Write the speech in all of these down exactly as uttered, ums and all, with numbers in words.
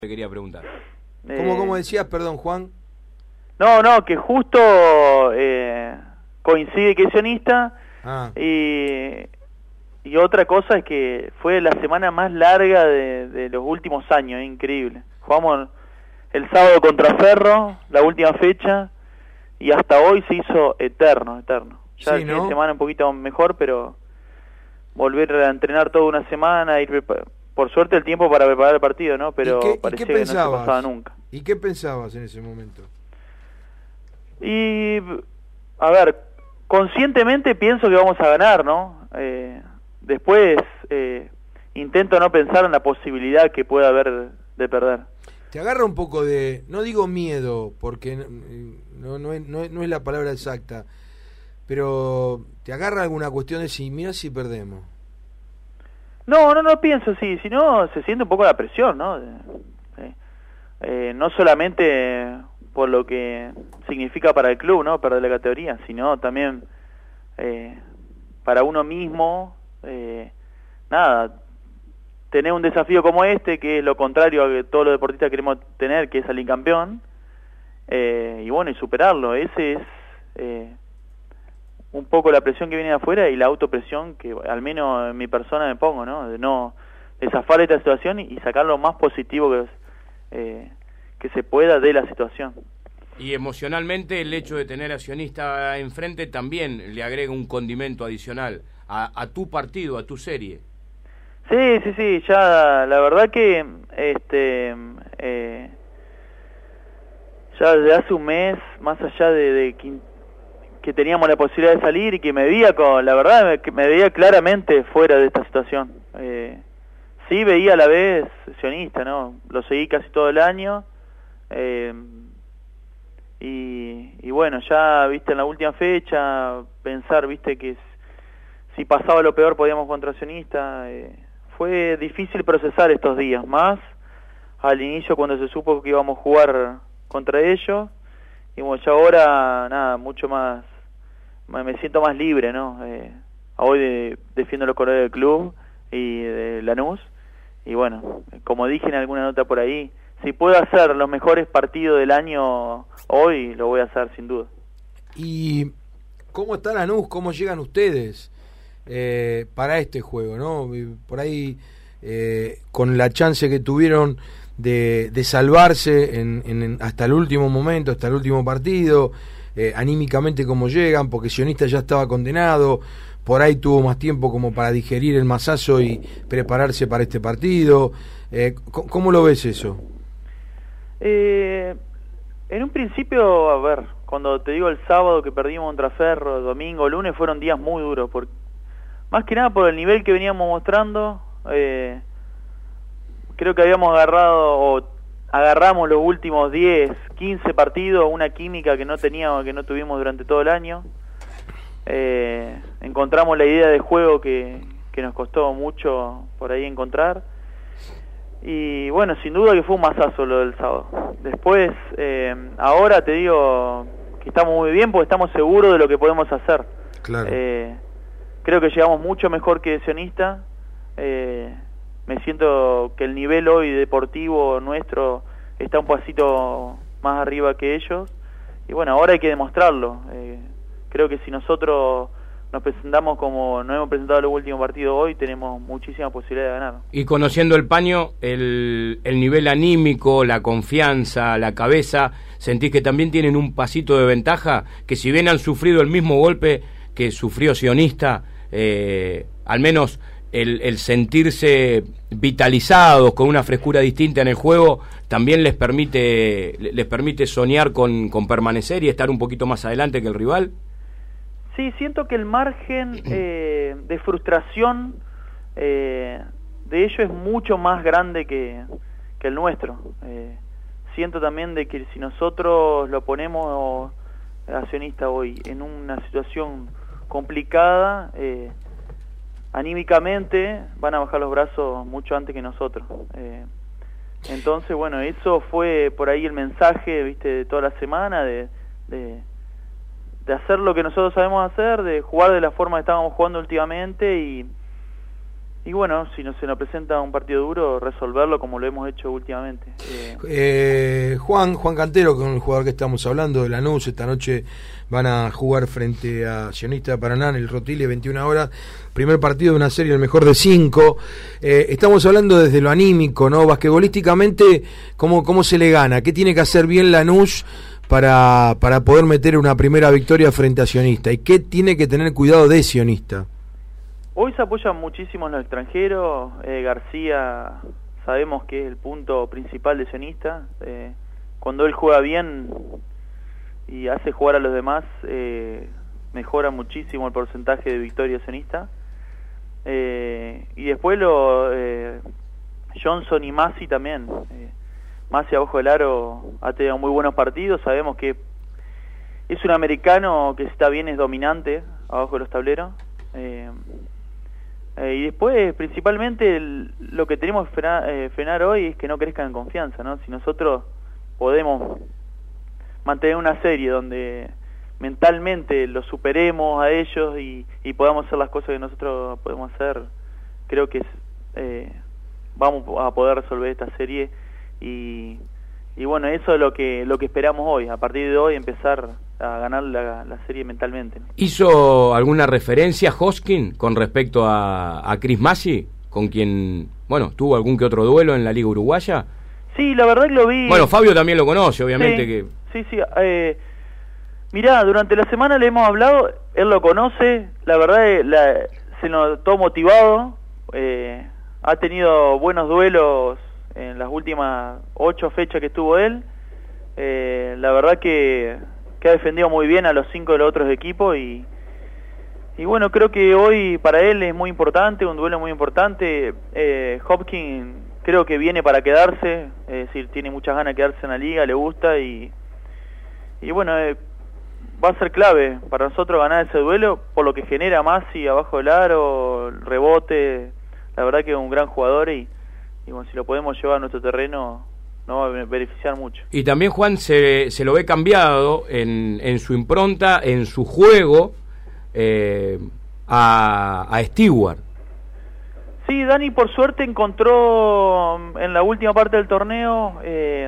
Te quería preguntar. ¿Cómo, cómo decías, perdón, Juan? No, no, que justo eh, coincide que es sionista ah. y, y otra cosa es que fue la semana más larga de, de los últimos años, es increíble. Jugamos el sábado contra Ferro, la última fecha, y hasta hoy se hizo eterno, eterno. Ya sí, el ¿no? fin de semana un poquito mejor, pero volver a entrenar toda una semana, ir por suerte el tiempo para preparar el partido, ¿no? Pero ¿Y qué, parecía ¿y qué que no se pensabas? pasaba nunca. ¿Y qué pensabas en ese momento? Y, a ver, conscientemente pienso que vamos a ganar, ¿no? Eh, después eh, intento no pensar en la posibilidad que pueda haber de perder. Te agarra un poco de, no digo miedo, porque no, no, es, no, es, no es la palabra exacta, pero te agarra alguna cuestión de si, mira si perdemos. No, no, no pienso así, sino se siente un poco la presión, ¿no? Eh, eh, no solamente por lo que significa para el club, ¿no? Perder la categoría, sino también eh, para uno mismo, eh, nada, tener un desafío como este, que es lo contrario a que todos los deportistas queremos tener, que es salir campeón, eh, y bueno, y superarlo, ese es eh, un poco la presión que viene de afuera y la autopresión que al menos en mi persona me pongo, ¿no? De no de zafar esta situación y sacar lo más positivo que, eh, que se pueda de la situación. Y emocionalmente el hecho de tener a Sionista enfrente también le agrega un condimento adicional a, a tu partido, a tu serie. Sí, sí, sí, ya la verdad que este eh, ya desde hace un mes, más allá de, de que, que teníamos la posibilidad de salir y que me veía con, la verdad que me veía claramente fuera de esta situación. Eh, sí veía a la vez sionista, ¿no? Lo seguí casi todo el año. Eh, y, y bueno, ya viste en la última fecha, pensar, viste que si pasaba lo peor podíamos contra sionista. Eh, fue difícil procesar estos días, más al inicio cuando se supo que íbamos a jugar contra ellos. Y bueno, ya ahora, nada, mucho más, me siento más libre, ¿no? Eh, hoy de, defiendo los colores del club y de Lanús. Y bueno, como dije en alguna nota por ahí, si puedo hacer los mejores partidos del año hoy, lo voy a hacer sin duda. ¿Y cómo está Lanús? ¿Cómo llegan ustedes eh, para este juego, no? Por ahí, eh, con la chance que tuvieron de, de salvarse en, en, hasta el último momento, hasta el último partido, eh, anímicamente cómo llegan, porque Sionista ya estaba condenado, por ahí tuvo más tiempo como para digerir el masazo y prepararse para este partido. Eh, ¿Cómo lo ves eso? Eh, en un principio, a ver, cuando te digo el sábado que perdimos contra Ferro, domingo, lunes, fueron días muy duros, por, más que nada por el nivel que veníamos mostrando. Eh, creo que habíamos agarrado, o agarramos los últimos diez, quince partidos, una química que no teníamos, que no tuvimos durante todo el año. Eh, encontramos la idea de juego que, que nos costó mucho por ahí encontrar. Y bueno, sin duda que fue un masazo lo del sábado. Después, eh, ahora te digo que estamos muy bien porque estamos seguros de lo que podemos hacer. Claro. Eh, creo que llegamos mucho mejor que Sionista. Eh, me siento que el nivel hoy deportivo nuestro está un pasito más arriba que ellos. Y bueno, ahora hay que demostrarlo. Eh, creo que si nosotros nos presentamos como nos hemos presentado en los últimos partidos hoy, tenemos muchísima posibilidad de ganar. Y conociendo el paño, el, el nivel anímico, la confianza, la cabeza, ¿sentís que también tienen un pasito de ventaja? Que si bien han sufrido el mismo golpe que sufrió Sionista, eh, al menos el, el sentirse vitalizados, con una frescura distinta en el juego, también les permite les permite soñar con, con permanecer y estar un poquito más adelante que el rival. Sí, siento que el margen eh, de frustración eh, de ellos es mucho más grande que, que el nuestro. Eh, siento también de que si nosotros lo ponemos a Sionista hoy en una situación complicada, eh, anímicamente van a bajar los brazos mucho antes que nosotros. Eh, entonces, bueno, eso fue por ahí el mensaje, viste, de toda la semana, de... de de hacer lo que nosotros sabemos hacer, de jugar de la forma que estábamos jugando últimamente y, y bueno, si no se nos presenta un partido duro, resolverlo como lo hemos hecho últimamente. Eh, eh, Juan, Juan Cantero, con el jugador que estamos hablando de Lanús, esta noche van a jugar frente a Sionista de Paraná en el Rotile, veintiuna horas, primer partido de una serie, el mejor de cinco. Eh, estamos hablando desde lo anímico, ¿no? Basquetbolísticamente, ¿cómo, cómo se le gana? ¿Qué tiene que hacer bien Lanús para, para poder meter una primera victoria frente a Sionista? ¿Y qué tiene que tener cuidado de Sionista? Hoy se apoyan muchísimo en los extranjeros. eh, García sabemos que es el punto principal de Sionista. Eh, cuando él juega bien y hace jugar a los demás, eh, mejora muchísimo el porcentaje de victoria sionista. Eh, y después lo eh, Johnson y Masi también. Eh, Masi abajo del aro ha tenido muy buenos partidos. Sabemos que es un americano que si está bien es dominante abajo de los tableros. Eh, eh, y después, principalmente, el, lo que tenemos que frenar, eh, frenar hoy es que no crezcan en confianza, ¿no? Si nosotros podemos mantener una serie donde mentalmente los superemos a ellos y, y podamos hacer las cosas que nosotros podemos hacer, creo que eh, vamos a poder resolver esta serie y, y bueno, eso es lo que lo que esperamos hoy, a partir de hoy empezar a ganar la, la serie mentalmente, ¿no? ¿Hizo alguna referencia Hoskin con respecto a, a Chris Masi, con quien, bueno, tuvo algún que otro duelo en la Liga Uruguaya? Sí, la verdad que lo vi. Bueno, Fabio también lo conoce, obviamente. Sí, que sí, sí. Eh, mirá, durante la semana le hemos hablado, él lo conoce, la verdad eh, la, se notó motivado, eh, ha tenido buenos duelos en las últimas ocho fechas que estuvo él, eh, la verdad que, que ha defendido muy bien a los cinco de los otros equipos y, y bueno, creo que hoy para él es muy importante, un duelo muy importante. eh, Hopkins creo que viene para quedarse, es decir, tiene muchas ganas de quedarse en la liga, le gusta y, y bueno, eh, va a ser clave para nosotros ganar ese duelo por lo que genera Masi abajo del aro, el rebote, la verdad que es un gran jugador y, y bueno, si lo podemos llevar a nuestro terreno nos va a beneficiar mucho. Y también Juan se, se lo ve cambiado en, en su impronta, en su juego, eh, a, a Stewart. Sí, Dani por suerte encontró en la última parte del torneo eh,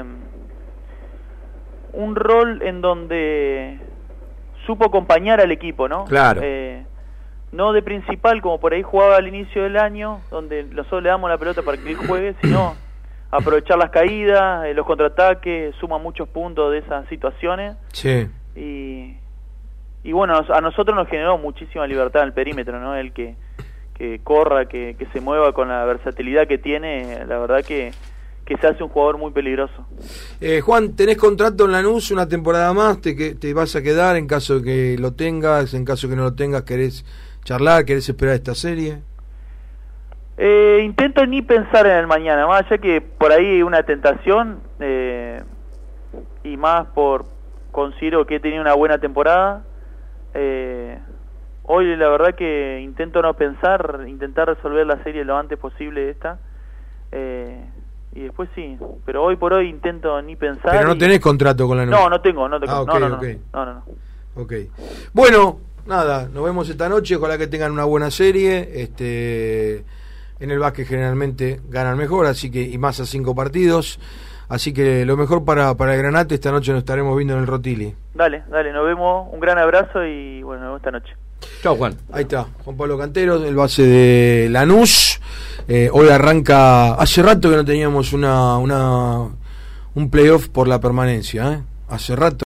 un rol en donde supo acompañar al equipo, ¿no? Claro. Eh, no de principal, como por ahí jugaba al inicio del año, donde nosotros le damos la pelota para que él juegue, sino aprovechar las caídas, eh, los contraataques, suma muchos puntos de esas situaciones. Sí. Y, y bueno, a nosotros nos generó muchísima libertad en el perímetro, ¿no? El que que corra, que, que se mueva con la versatilidad que tiene, la verdad que, que se hace un jugador muy peligroso. Eh, Juan, ¿tenés contrato en Lanús una temporada más? ¿Te, que, ¿Te vas a quedar en caso de que lo tengas? En caso de que no lo tengas, ¿querés charlar? ¿Querés esperar esta serie? Eh, intento ni pensar en el mañana, más allá que por ahí hay una tentación, eh, y más por considero que he tenido una buena temporada. Eh, Hoy la verdad que intento no pensar, intentar resolver la serie lo antes posible esta, eh, y después sí, pero hoy por hoy intento ni pensar. Pero no y... tenés contrato con la No, no tengo, no tengo. Ah, okay, no, no, okay. no, no, no, no. Okay. Bueno, nada, nos vemos esta noche, ojalá que tengan una buena serie. Este, en el básquet generalmente ganan mejor, así que y más a cinco partidos. Así que lo mejor para, para el Granate, esta noche nos estaremos viendo en el Rotili. Dale, dale, nos vemos, un gran abrazo y bueno, nos vemos esta noche. Chao, Juan. Ahí está, Juan Pablo Cantero, el base de Lanús. Eh, hoy arranca, hace rato que no teníamos una, una un playoff por la permanencia, ¿eh? Hace rato.